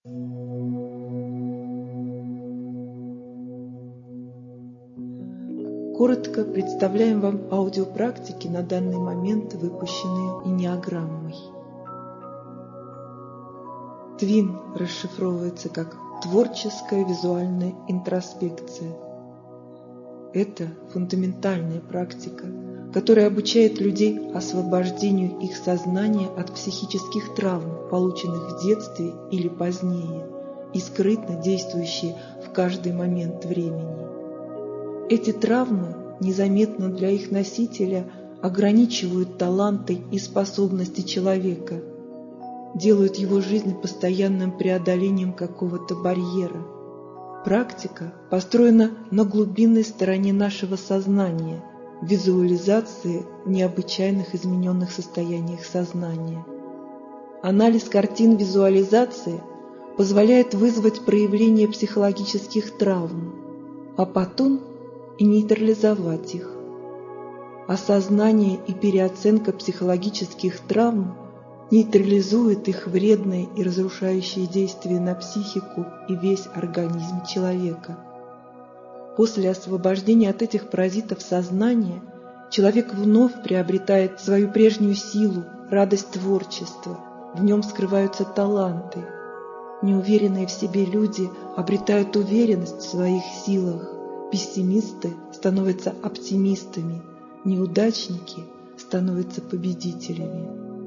Коротко представляем вам аудиопрактики, на данный момент выпущенные энеаграммой. ТВИН расшифровывается как творческая визуальная интроспекция. Это фундаментальная практика, которая обучает людей освобождению их сознания от психических травм, полученных в детстве или позднее, и скрытно действующие в каждый момент времени. Эти травмы, незаметно для их носителя, ограничивают таланты и способности человека, делают его жизнь постоянным преодолением какого-то барьера. Практика построена на глубинной стороне нашего сознания, визуализации необычайных измененных состояниях сознания. Анализ картин визуализации позволяет вызвать проявление психологических травм, а потом и нейтрализовать их. Осознание и переоценка психологических травм нейтрализует их вредные и разрушающие действия на психику и весь организм человека. После освобождения от этих паразитов сознания человек вновь приобретает свою прежнюю силу, радость творчества. В нем скрываются таланты. Неуверенные в себе люди обретают уверенность в своих силах. Пессимисты становятся оптимистами, неудачники становятся победителями.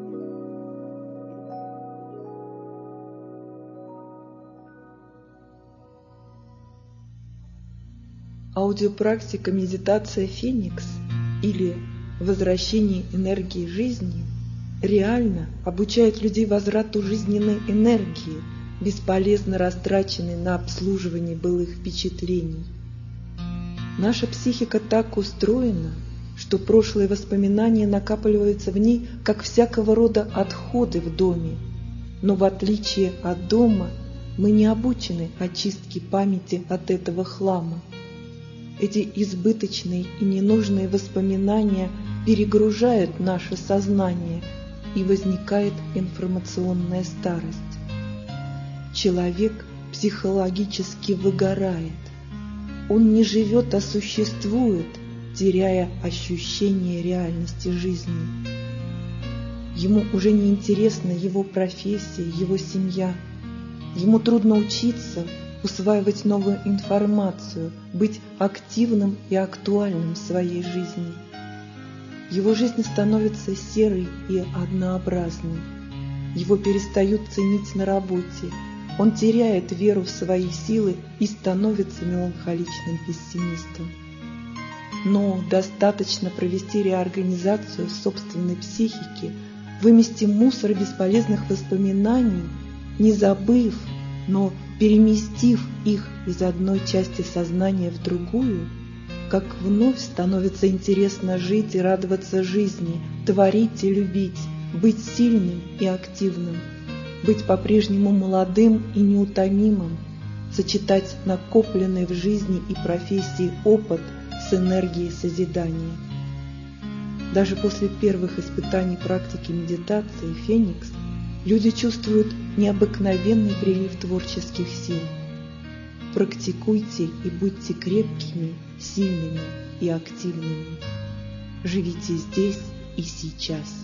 Аудиопрактика «Медитация Феникс» или «Возвращение энергии жизни» реально обучает людей возврату жизненной энергии, бесполезно растраченной на обслуживание былых впечатлений. Наша психика так устроена, что прошлые воспоминания накапливаются в ней, как всякого рода отходы в доме. Но в отличие от дома, мы не обучены очистке памяти от этого хлама. Эти избыточные и ненужные воспоминания перегружают наше сознание, и возникает информационная старость. Человек психологически выгорает. Он не живет, а существует, теряя ощущение реальности жизни. Ему уже не интересна его профессия, его семья. Ему трудно учиться, усваивать новую информацию, быть активным и актуальным в своей жизни. Его жизнь становится серой и однообразной. Его перестают ценить на работе. Он теряет веру в свои силы и становится меланхоличным пессимистом. Но достаточно провести реорганизацию собственной психики, вымести мусор бесполезных воспоминаний, не забыв, но переместив их из одной части сознания в другую, как вновь становится интересно жить и радоваться жизни, творить и любить, быть сильным и активным, быть по-прежнему молодым и неутомимым, сочетать накопленный в жизни и профессии опыт с энергией созидания. Даже после первых испытаний практики медитации «Феникс» люди чувствуют необыкновенный прилив творческих сил. Практикуйте и будьте крепкими, сильными и активными. Живите здесь и сейчас.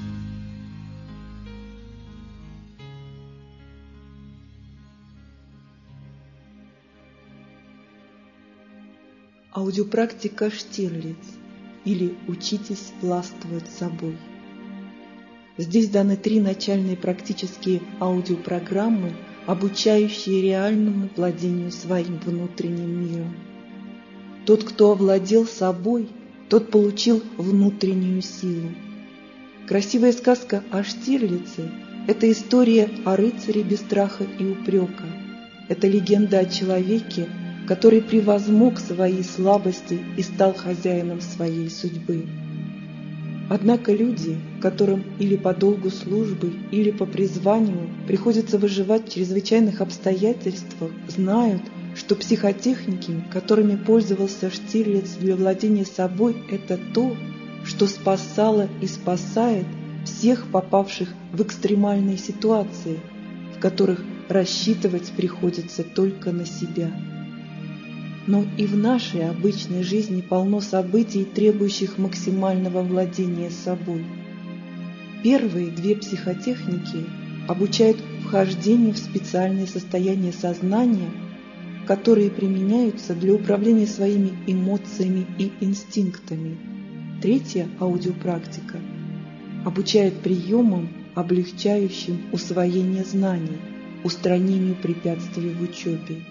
Аудиопрактика Штирлиц или «Учитесь властвовать собой». Здесь даны 3 начальные практические аудиопрограммы, обучающие реальному владению своим внутренним миром. Тот, кто овладел собой, тот получил внутреннюю силу. Красивая сказка о Штирлице – это история о рыцаре без страха и упрека. Это легенда о человеке, который превозмог свои слабости и стал хозяином своей судьбы. Однако люди, которым или по долгу службы, или по призванию приходится выживать в чрезвычайных обстоятельствах, знают, что психотехники, которыми пользовался Штирлиц для владения собой, это то, что спасало и спасает всех попавших в экстремальные ситуации, в в которых рассчитывать приходится только на себя. Но и в нашей обычной жизни полно событий, требующих максимального владения собой. Первые две психотехники обучают вхождению в специальные состояния сознания, которые применяются для управления своими эмоциями и инстинктами. Третья аудиопрактика обучает приемам, облегчающим усвоение знаний, устранению препятствий в учебе.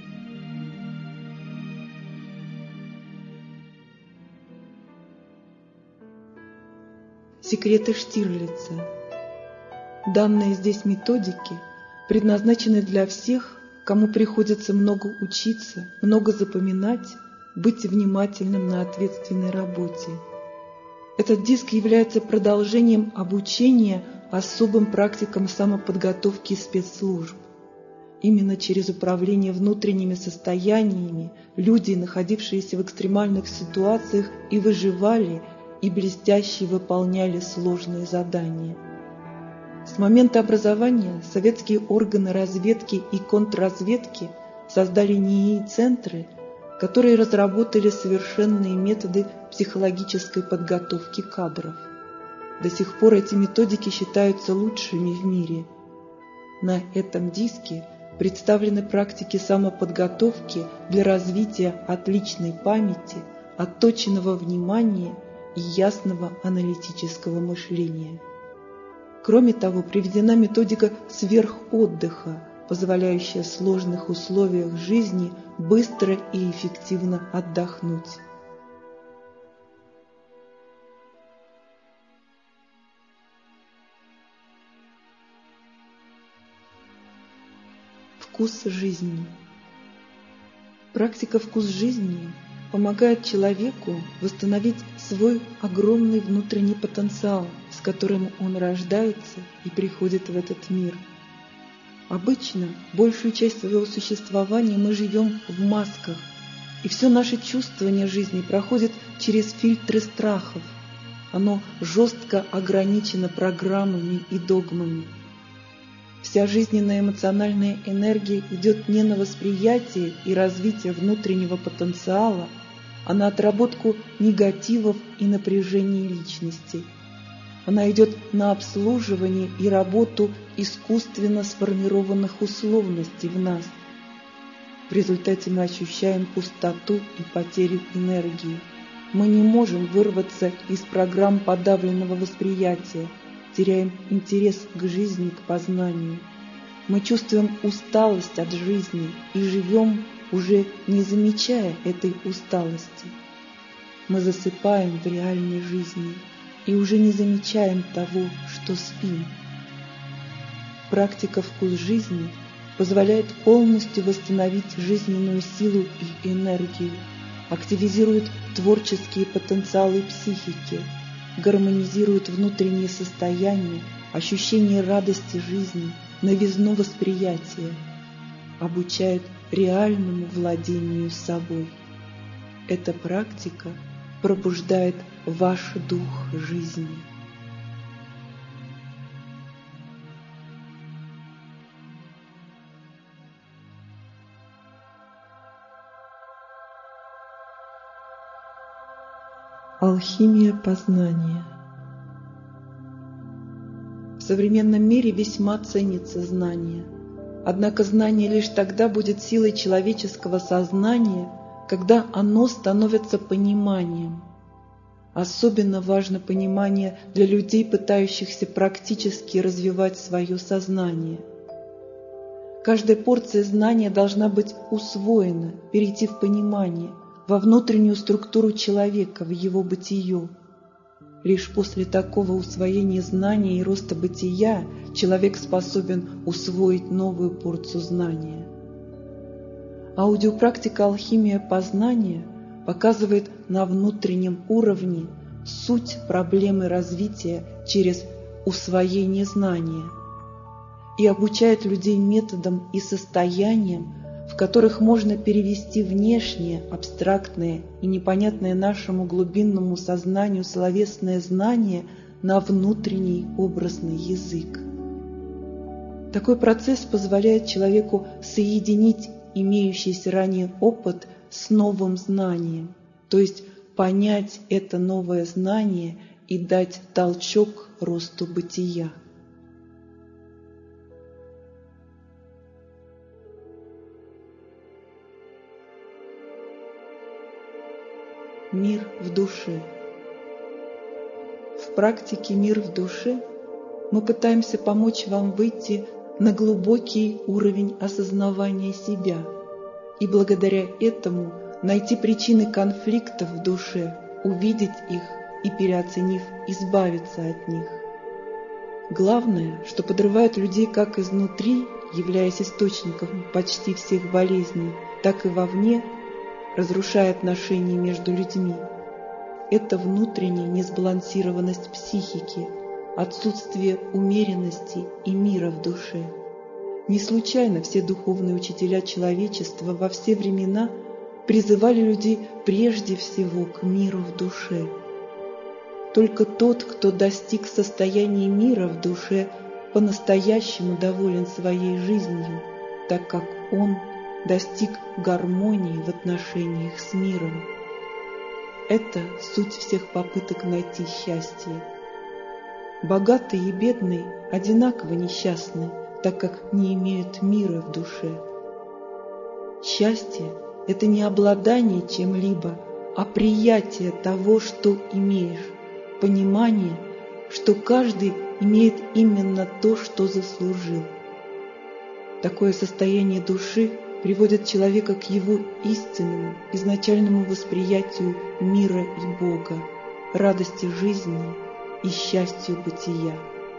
Секреты Штирлица. Данные здесь методики предназначены для всех, кому приходится много учиться, много запоминать, быть внимательным на ответственной работе. Этот диск является продолжением обучения особым практикам самоподготовки спецслужб. Именно через управление внутренними состояниями люди, находившиеся в экстремальных ситуациях, и выживали, и блестяще выполняли сложные задания. С момента образования советские органы разведки и контрразведки создали НИИ-центры, которые разработали совершенные методы психологической подготовки кадров. До сих пор эти методики считаются лучшими в мире. На этом диске представлены практики самоподготовки для развития отличной памяти, отточенного внимания и ясного аналитического мышления. Кроме того, приведена методика сверхотдыха, позволяющая в сложных условиях жизни быстро и эффективно отдохнуть. Вкус жизни. Практика «Вкус жизни» помогает человеку восстановить свой огромный внутренний потенциал, с которым он рождается и приходит в этот мир. Обычно большую часть своего существования мы живем в масках, и все наше чувствование жизни проходит через фильтры страхов. Оно жестко ограничено программами и догмами. Вся жизненная эмоциональная энергия идет не на восприятие и развитие внутреннего потенциала, а на отработку негативов и напряжений личности. Она идет на обслуживание и работу искусственно сформированных условностей в нас. В результате мы ощущаем пустоту и потерю энергии. Мы не можем вырваться из программ подавленного восприятия, теряем интерес к жизни, к познанию. Мы чувствуем усталость от жизни и живем, уже не замечая этой усталости. Мы засыпаем в реальной жизни и уже не замечаем того, что спим. Практика «Вкус жизни» позволяет полностью восстановить жизненную силу и энергию, активизирует творческие потенциалы психики, гармонизирует внутренние состояния, ощущение радости жизни, новизну восприятия, обучает реальному владению собой. Эта практика пробуждает ваш дух жизни. Алхимия познания. В современном мире весьма ценится знание. Однако знание лишь тогда будет силой человеческого сознания, когда оно становится пониманием. Особенно важно понимание для людей, пытающихся практически развивать свое сознание. Каждая порция знания должна быть усвоена, перейти в понимание, во внутреннюю структуру человека, в его бытие. Лишь после такого усвоения знания и роста бытия человек способен усвоить новую порцию знания. Аудиопрактика «Алхимия познания» показывает на внутреннем уровне суть проблемы развития через усвоение знания и обучает людей методам и состояниям, в которых можно перевести внешнее, абстрактное и непонятное нашему глубинному сознанию словесное знание на внутренний образный язык. Такой процесс позволяет человеку соединить имеющийся ранее опыт с новым знанием, то есть понять это новое знание и дать толчок росту бытия. Мир в душе. В практике «Мир в душе» мы пытаемся помочь вам выйти на глубокий уровень осознавания себя и благодаря этому найти причины конфликтов в душе, увидеть их и, переоценив, избавиться от них. Главное, что подрывает людей как изнутри, являясь источником почти всех болезней, так и вовне, разрушая отношения между людьми. Это внутренняя несбалансированность психики, отсутствие умеренности и мира в душе. Не случайно все духовные учителя человечества во все времена призывали людей прежде всего к миру в душе. Только тот, кто достиг состояния мира в душе, по-настоящему доволен своей жизнью, так как он достиг гармонии в отношениях с миром. Это суть всех попыток найти счастье. Богатые и бедные одинаково несчастны, так как не имеют мира в душе. Счастье – это не обладание чем-либо, а приятие того, что имеешь, понимание, что каждый имеет именно то, что заслужил. Такое состояние души приводит человека к его истинному, изначальному восприятию мира и Бога, радости жизни и счастью бытия.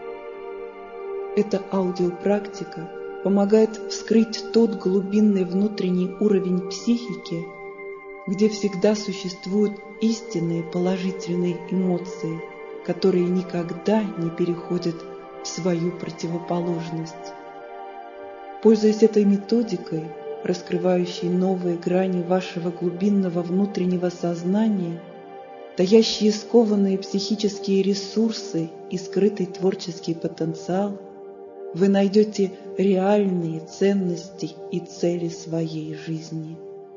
Эта аудиопрактика помогает вскрыть тот глубинный внутренний уровень психики, где всегда существуют истинные положительные эмоции, которые никогда не переходят в свою противоположность. Пользуясь этой методикой, раскрывающей новые грани вашего глубинного внутреннего сознания, таящие скованные психические ресурсы и скрытый творческий потенциал, вы найдете реальные ценности и цели своей жизни.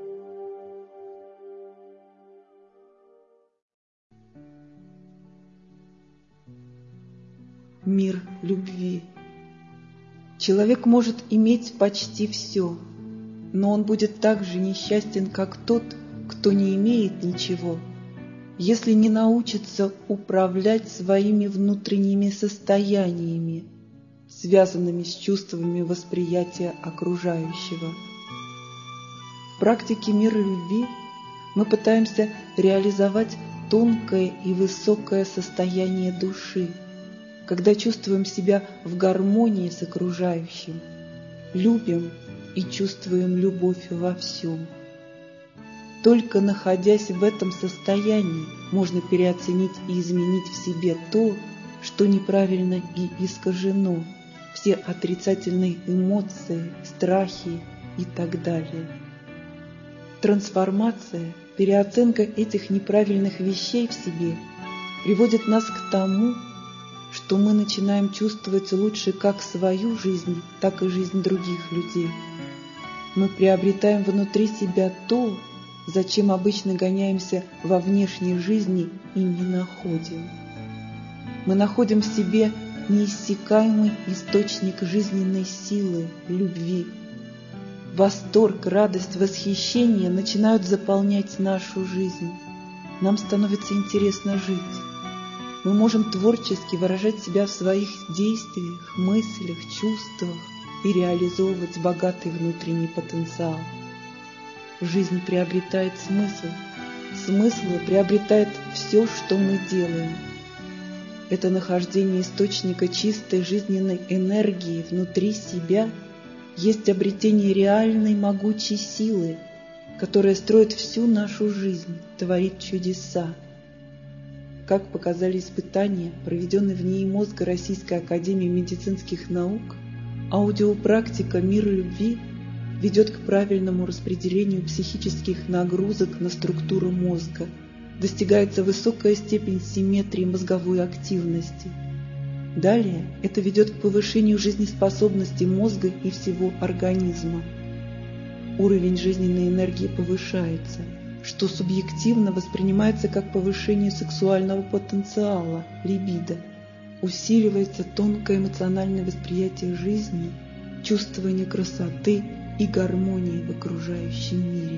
Мир любви. Человек может иметь почти все, но он будет так же несчастен, как тот, кто не имеет ничего, если не научится управлять своими внутренними состояниями, связанными с чувствами восприятия окружающего. В практике мира любви мы пытаемся реализовать тонкое и высокое состояние души, когда чувствуем себя в гармонии с окружающим, любим и чувствуем любовь во всем. Только находясь в этом состоянии, можно переоценить и изменить в себе то, что неправильно и искажено, все отрицательные эмоции, страхи и так далее. Трансформация, переоценка этих неправильных вещей в себе приводит нас к тому, что мы начинаем чувствовать лучше как свою жизнь, так и жизнь других людей. Мы приобретаем внутри себя то, зачем обычно гоняемся во внешней жизни и не находим. Мы находим в себе неиссякаемый источник жизненной силы, любви. Восторг, радость, восхищение начинают заполнять нашу жизнь. Нам становится интересно жить. Мы можем творчески выражать себя в своих действиях, мыслях, чувствах и реализовывать богатый внутренний потенциал. Жизнь приобретает смысл. Смысл приобретает все, что мы делаем. Это нахождение источника чистой жизненной энергии внутри себя есть обретение реальной могучей силы, которая строит всю нашу жизнь, творит чудеса. Как показали испытания, проведенные в НИИ мозга Российской академии медицинских наук, аудиопрактика «Мир любви» ведет к правильному распределению психических нагрузок на структуру мозга, достигается высокая степень симметрии мозговой активности. Далее это ведет к повышению жизнеспособности мозга и всего организма. Уровень жизненной энергии повышается, что субъективно воспринимается как повышение сексуального потенциала, либидо. Усиливается тонкое эмоциональное восприятие жизни, чувствование красоты и гармонии в окружающем мире.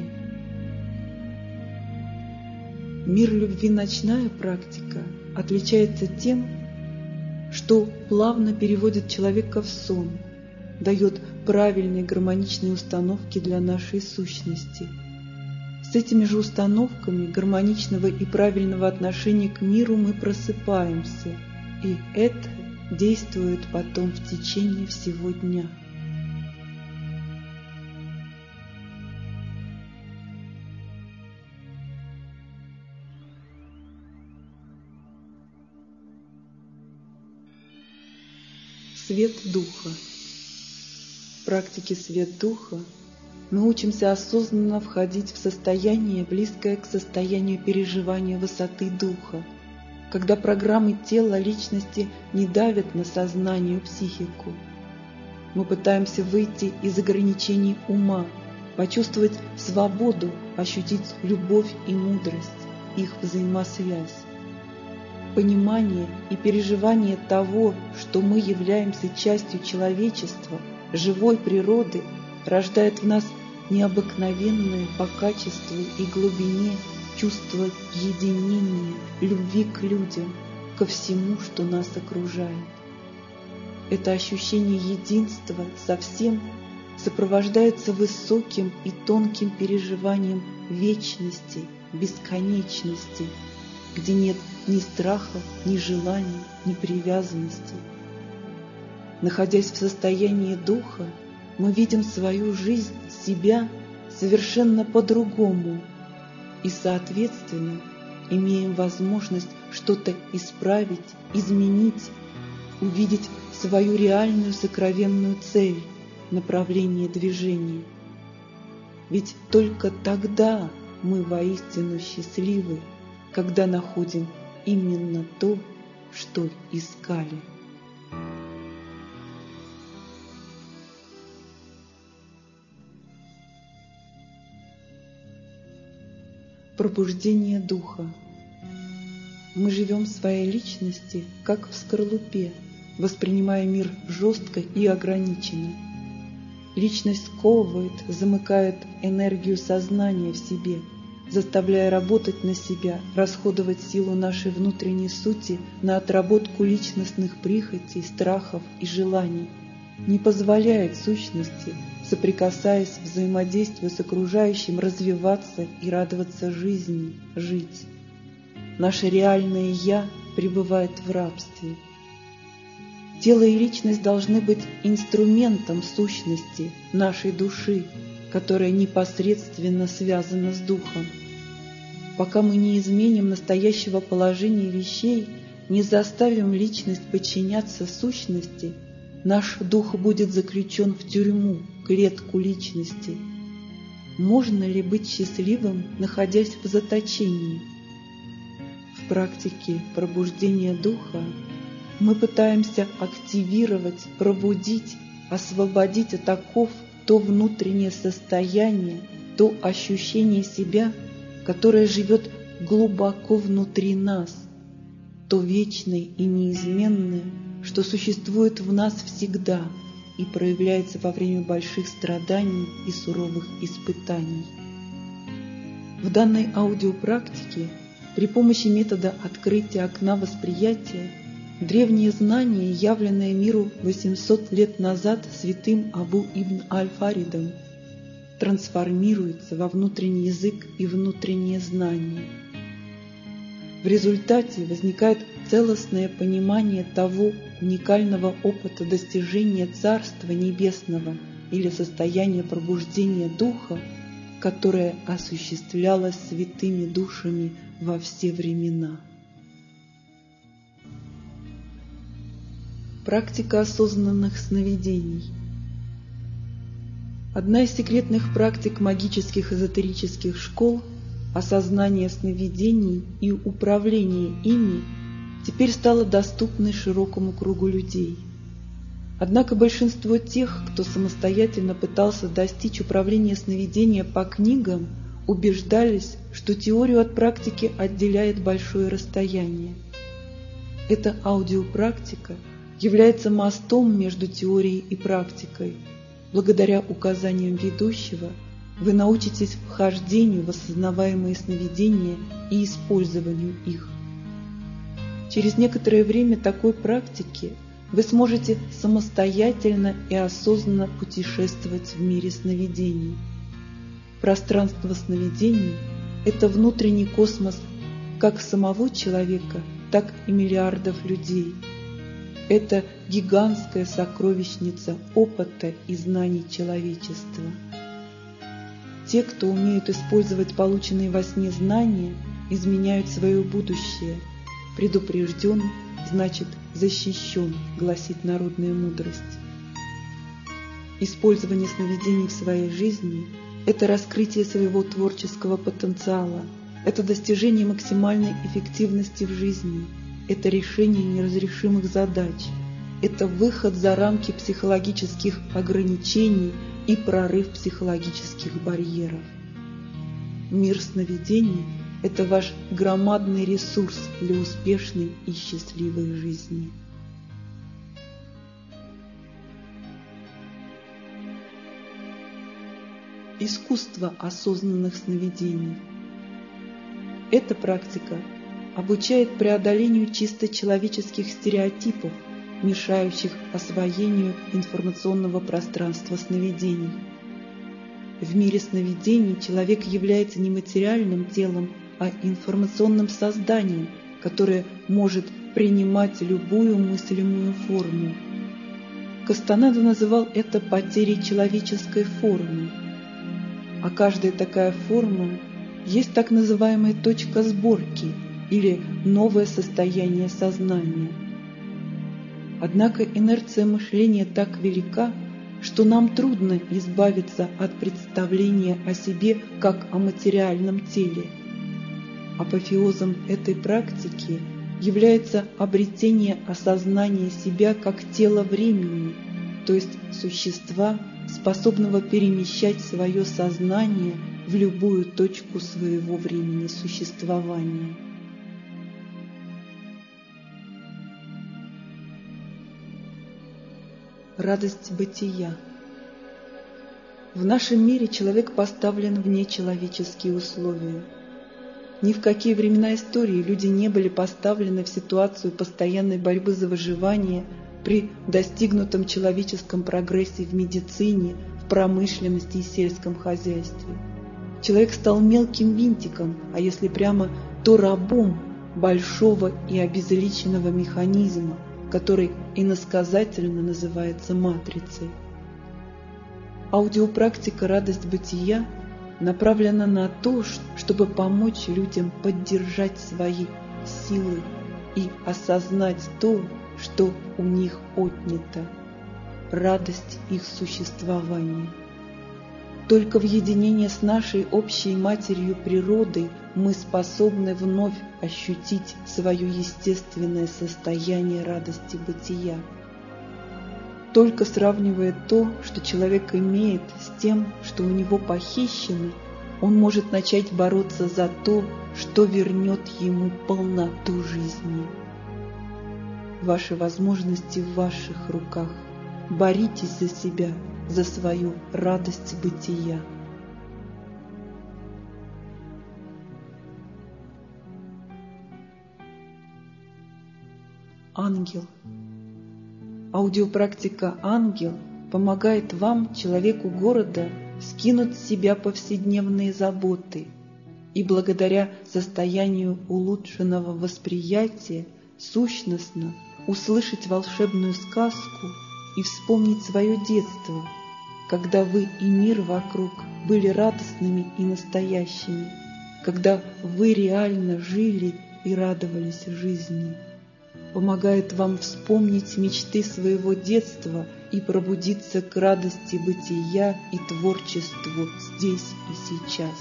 Мир любви ночная практика отличается тем, что плавно переводит человека в сон, дает правильные гармоничные установки для нашей сущности. С этими же установками гармоничного и правильного отношения к миру мы просыпаемся, и это действует потом в течение всего дня. Свет Духа. В практике Свет Духа мы учимся осознанно входить в состояние, близкое к состоянию переживания высоты Духа, когда программы тела личности не давят на сознание и психику. Мы пытаемся выйти из ограничений ума, почувствовать свободу, ощутить любовь и мудрость, их взаимосвязь. Понимание и переживание того, что мы являемся частью человечества, живой природы, рождает в нас необыкновенное по качеству и глубине чувство единения, любви к людям, ко всему, что нас окружает. Это ощущение единства со всем сопровождается высоким и тонким переживанием вечности, бесконечности, где нет ни страха, ни желаний, ни привязанности. Находясь в состоянии Духа, мы видим свою жизнь, себя совершенно по-другому и, соответственно, имеем возможность что-то исправить, изменить, увидеть свою реальную сокровенную цель, направление движения. Ведь только тогда мы воистину счастливы, когда находим именно то, что искали. Пробуждение Духа. Мы живем в своей личности, как в скорлупе, воспринимая мир жестко и ограниченно. Личность сковывает, замыкает энергию сознания в себе, заставляя работать на себя, расходовать силу нашей внутренней сути на отработку личностных прихотей, страхов и желаний, не позволяет сущности, соприкасаясь, взаимодействуя с окружающим, развиваться и радоваться жизни, жить. Наше реальное «я» пребывает в рабстве. Тело и личность должны быть инструментом сущности нашей души, которая непосредственно связана с Духом. Пока мы не изменим настоящего положения вещей, не заставим личность подчиняться сущности, наш дух будет заключен в тюрьму, клетку личности. Можно ли быть счастливым, находясь в заточении? В практике пробуждения духа мы пытаемся активировать, пробудить, освободить от оков то внутреннее состояние, то ощущение себя, которое живет глубоко внутри нас, то вечное и неизменное, что существует в нас всегда и проявляется во время больших страданий и суровых испытаний. В данной аудиопрактике при помощи метода открытия окна восприятия древние знания, явленные миру 800 лет назад святым Абу ибн Аль-Фаридом, трансформируются во внутренний язык и внутреннее знание. В результате возникает целостное понимание того уникального опыта достижения Царства Небесного или состояния пробуждения Духа, которое осуществлялось святыми душами во все времена. Практика осознанных сновидений. Одна из секретных практик магических эзотерических школ – осознание сновидений и управление ими теперь стала доступной широкому кругу людей. Однако большинство тех, кто самостоятельно пытался достичь управления сновидения по книгам, убеждались, что теорию от практики отделяет большое расстояние. Эта аудиопрактика является мостом между теорией и практикой. Благодаря указаниям ведущего вы научитесь вхождению в осознаваемые сновидения и использованию их. Через некоторое время такой практики вы сможете самостоятельно и осознанно путешествовать в мире сновидений. Пространство сновидений – это внутренний космос как самого человека, так и миллиардов людей. Это гигантская сокровищница опыта и знаний человечества. Те, кто умеют использовать полученные во сне знания, изменяют свое будущее. Предупрежден, значит защищен, гласит народная мудрость. Использование сновидений в своей жизни – это раскрытие своего творческого потенциала, это достижение максимальной эффективности в жизни, это решение неразрешимых задач, это выход за рамки психологических ограничений и прорыв психологических барьеров. Мир сновидений – это ваш громадный ресурс для успешной и счастливой жизни. Искусство осознанных сновидений. Эта практика обучает преодолению чисто человеческих стереотипов, мешающих освоению информационного пространства сновидений. В мире сновидений человек является не материальным телом, а информационным созданием, которое может принимать любую мыслимую форму. Кастанеда называл это потерей человеческой формы. А каждая такая форма есть так называемая точка сборки или новое состояние сознания. Однако инерция мышления так велика, что нам трудно избавиться от представления о себе как о материальном теле. Апофеозом этой практики является обретение осознания себя как тела времени, то есть существа, способного перемещать свое сознание в любую точку своего времени существования. Радость бытия. В нашем мире человек поставлен в нечеловеческие условия. Ни в какие времена истории люди не были поставлены в ситуацию постоянной борьбы за выживание при достигнутом человеческом прогрессе в медицине, в промышленности и сельском хозяйстве. Человек стал мелким винтиком, а если прямо, то рабом большого и обезличенного механизма, который иносказательно называется матрицей. Аудиопрактика «Радость бытия» направлена на то, чтобы помочь людям поддержать свои силы и осознать то, что у них отнято – радость их существования. Только в единении с нашей общей матерью природой мы способны вновь ощутить свое естественное состояние радости бытия. Только сравнивая то, что человек имеет, с тем, что у него похищено, он может начать бороться за то, что вернет ему полноту жизни. Ваши возможности в ваших руках. Боритесь за себя, за свою радость бытия. Ангел. Аудиопрактика «Ангел» помогает вам, человеку города, скинуть с себя повседневные заботы и благодаря состоянию улучшенного восприятия сущностно услышать волшебную сказку и вспомнить свое детство, когда вы и мир вокруг были радостными и настоящими, когда вы реально жили и радовались жизни. Помогает вам вспомнить мечты своего детства и пробудиться к радости бытия и творчеству здесь и сейчас.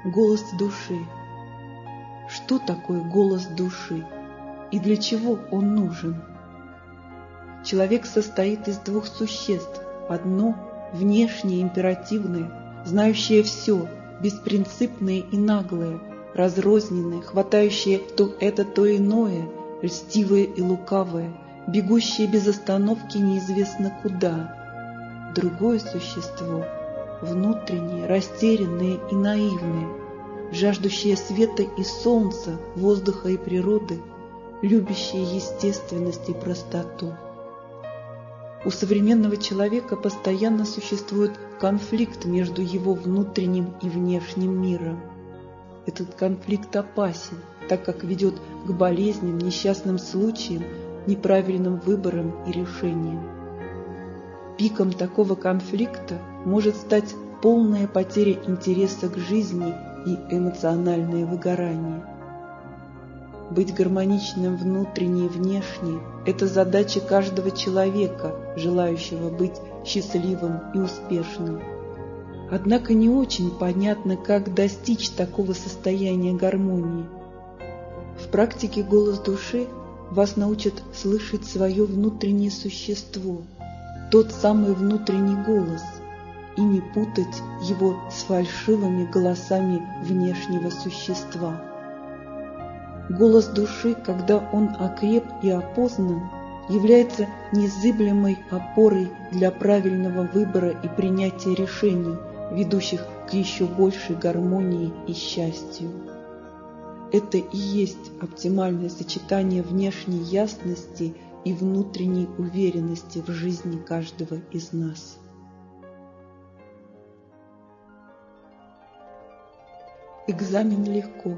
Голос души. Что такое голос души и для чего он нужен? Человек состоит из двух существ. Одно – внешнее, императивное, знающее все, беспринципное и наглое, разрозненное, хватающее то это, то иное, льстивое и лукавое, бегущее без остановки неизвестно куда. Другое существо – внутреннее, растерянное и наивное, жаждущее света и солнца, воздуха и природы, любящее естественность и простоту. У современного человека постоянно существует конфликт между его внутренним и внешним миром. Этот конфликт опасен, так как ведет к болезням, несчастным случаям, неправильным выборам и решениям. Пиком такого конфликта может стать полная потеря интереса к жизни и эмоциональное выгорание. Быть гармоничным внутренне и внешне – это задача каждого человека, желающего быть счастливым и успешным. Однако не очень понятно, как достичь такого состояния гармонии. В практике «Голос души» вас научат слышать свое внутреннее существо, тот самый внутренний голос, и не путать его с фальшивыми голосами внешнего существа. Голос души, когда он окреп и опознан, является незыблемой опорой для правильного выбора и принятия решений, ведущих к еще большей гармонии и счастью. Это и есть оптимальное сочетание внешней ясности и внутренней уверенности в жизни каждого из нас. Экзамен легко.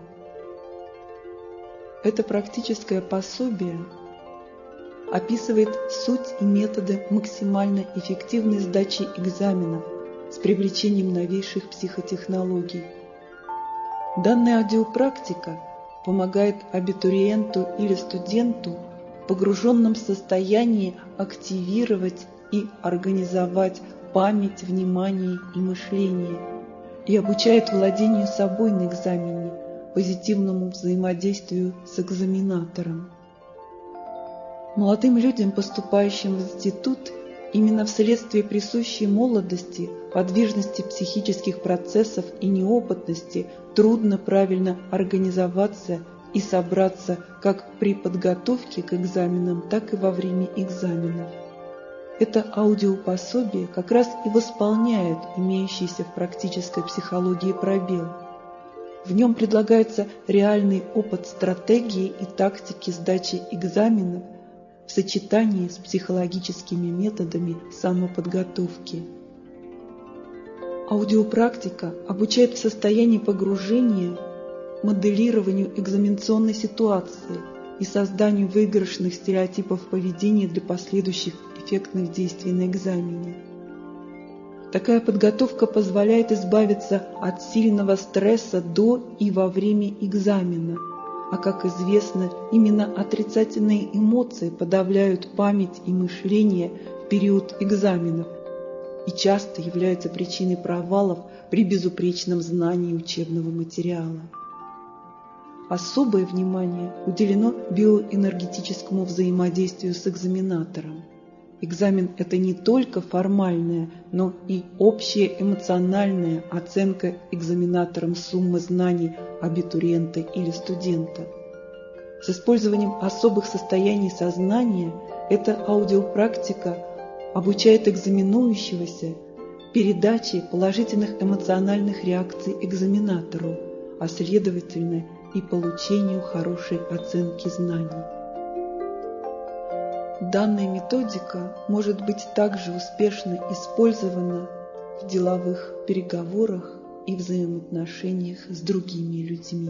Это практическое пособие описывает суть и методы максимально эффективной сдачи экзаменов с привлечением новейших психотехнологий. Данная аудиопрактика помогает абитуриенту или студенту в погруженном состоянии активировать и организовать память, внимание и мышление и обучает владению собой на экзамене, позитивному взаимодействию с экзаменатором. Молодым людям, поступающим в институт, именно вследствие присущей молодости, подвижности психических процессов и неопытности трудно правильно организоваться и собраться как при подготовке к экзаменам, так и во время экзаменов. Это аудиопособие как раз и восполняет имеющийся в практической психологии пробел. В нем предлагается реальный опыт стратегии и тактики сдачи экзаменов в сочетании с психологическими методами самоподготовки. Аудиопрактика обучает в состоянии погружения моделированию экзаменационной ситуации и созданию выигрышных стереотипов поведения для последующих эффектных действий на экзамене. Такая подготовка позволяет избавиться от сильного стресса до и во время экзамена, а, как известно, именно отрицательные эмоции подавляют память и мышление в период экзаменов и часто являются причиной провалов при безупречном знании учебного материала. Особое внимание уделено биоэнергетическому взаимодействию с экзаменатором. Экзамен – это не только формальная, но и общая эмоциональная оценка экзаменатором суммы знаний абитуриента или студента. С использованием особых состояний сознания эта аудиопрактика обучает экзаменующегося передаче положительных эмоциональных реакций экзаменатору, а следовательно и получению хорошей оценки знаний. Данная методика может быть также успешно использована в деловых переговорах и взаимоотношениях с другими людьми.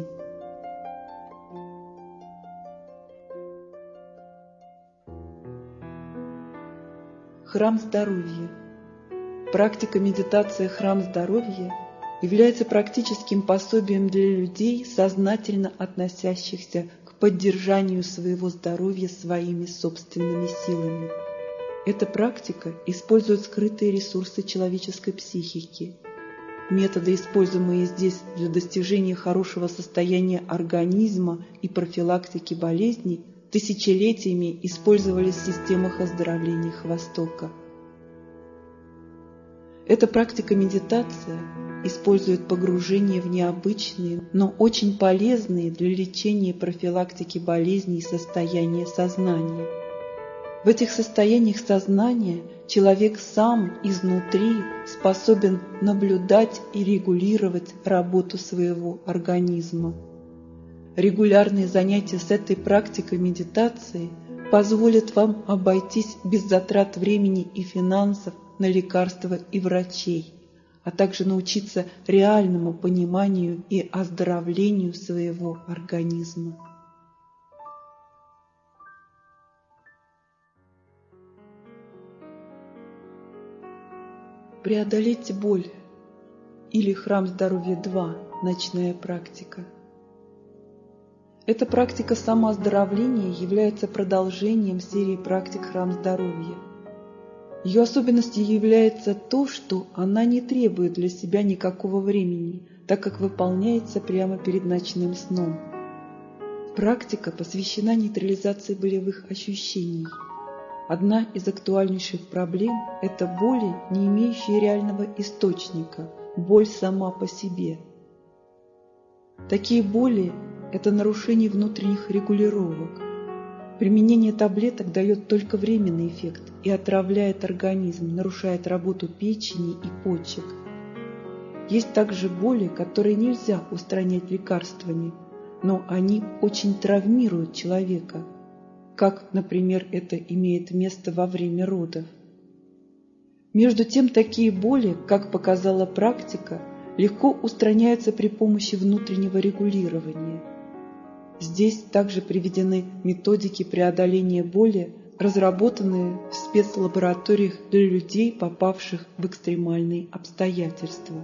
Храм здоровья. Практика медитации «Храм здоровья» является практическим пособием для людей, сознательно относящихся к поддержанию своего здоровья своими собственными силами. Эта практика использует скрытые ресурсы человеческой психики. Методы, используемые здесь для достижения хорошего состояния организма и профилактики болезней, тысячелетиями использовались в системах оздоровления Востока. Эта практика медитации использует погружение в необычные, но очень полезные для лечения и профилактики болезней состояния сознания. В этих состояниях сознания человек сам изнутри способен наблюдать и регулировать работу своего организма. Регулярные занятия с этой практикой медитации позволят вам обойтись без затрат времени и финансов на лекарства и врачей, а также научиться реальному пониманию и оздоровлению своего организма. Преодолеть боль или Храм Здоровья 2. Ночная практика. Эта практика самооздоровления является продолжением серии практик Храм Здоровья. Ее особенностью является то, что она не требует для себя никакого времени, так как выполняется прямо перед ночным сном. Практика посвящена нейтрализации болевых ощущений. Одна из актуальнейших проблем – это боли, не имеющие реального источника, боль сама по себе. Такие боли – это нарушение внутренних регулировок. Применение таблеток дает только временный эффект и отравляет организм, нарушает работу печени и почек. Есть также боли, которые нельзя устранять лекарствами, но они очень травмируют человека, как, например, это имеет место во время родов. Между тем, такие боли, как показала практика, легко устраняются при помощи внутреннего регулирования. Здесь также приведены методики преодоления боли, разработанные в спецлабораториях для людей, попавших в экстремальные обстоятельства.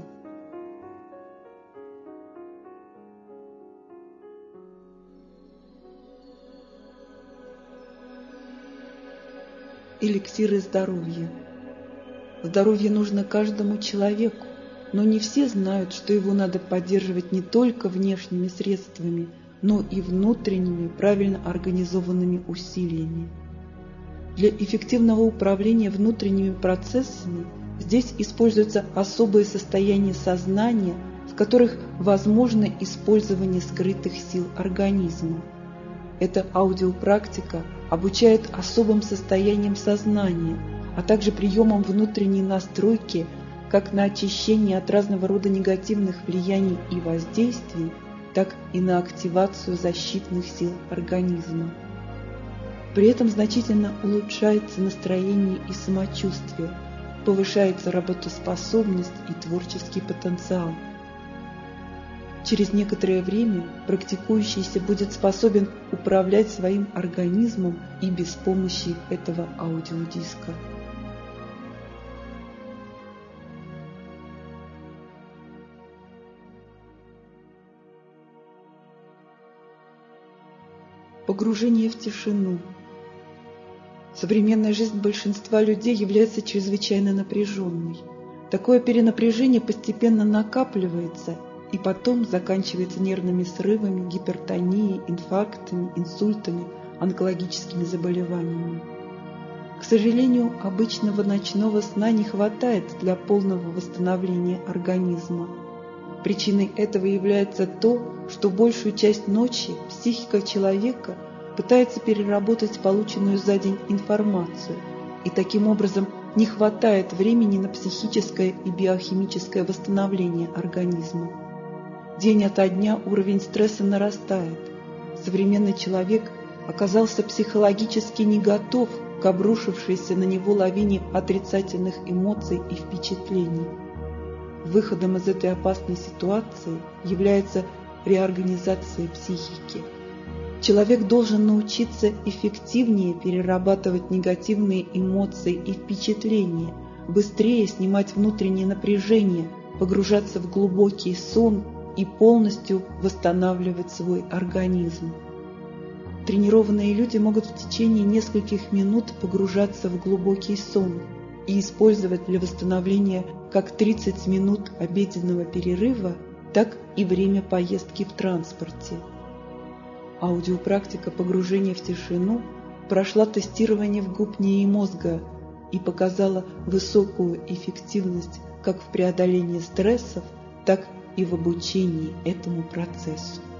Эликсиры здоровья. Здоровье нужно каждому человеку, но не все знают, что его надо поддерживать не только внешними средствами, но и внутренними, правильно организованными усилиями. Для эффективного управления внутренними процессами здесь используются особые состояния сознания, в которых возможно использование скрытых сил организма. Эта аудиопрактика обучает особым состояниям сознания, а также приемам внутренней настройки, как на очищение от разного рода негативных влияний и воздействий, так и на активацию защитных сил организма. При этом значительно улучшается настроение и самочувствие, повышается работоспособность и творческий потенциал. Через некоторое время практикующийся будет способен управлять своим организмом и без помощи этого аудиодиска. Погружение в тишину. Современная жизнь большинства людей является чрезвычайно напряженной. Такое перенапряжение постепенно накапливается и потом заканчивается нервными срывами, гипертонией, инфарктами, инсультами, онкологическими заболеваниями. К сожалению, обычного ночного сна не хватает для полного восстановления организма. Причиной этого является то, что большую часть ночи психика человека пытается переработать полученную за день информацию, и таким образом не хватает времени на психическое и биохимическое восстановление организма. День ото дня уровень стресса нарастает. Современный человек оказался психологически не готов к обрушившейся на него лавине отрицательных эмоций и впечатлений. Выходом из этой опасной ситуации является реорганизация психики. Человек должен научиться эффективнее перерабатывать негативные эмоции и впечатления, быстрее снимать внутреннее напряжение, погружаться в глубокий сон и полностью восстанавливать свой организм. Тренированные люди могут в течение нескольких минут погружаться в глубокий сон. и использовать для восстановления как 30 минут обеденного перерыва, так и время поездки в транспорте. Аудиопрактика погружения в тишину прошла тестирование в ГУП НИИ мозга и показала высокую эффективность как в преодолении стрессов, так и в обучении этому процессу.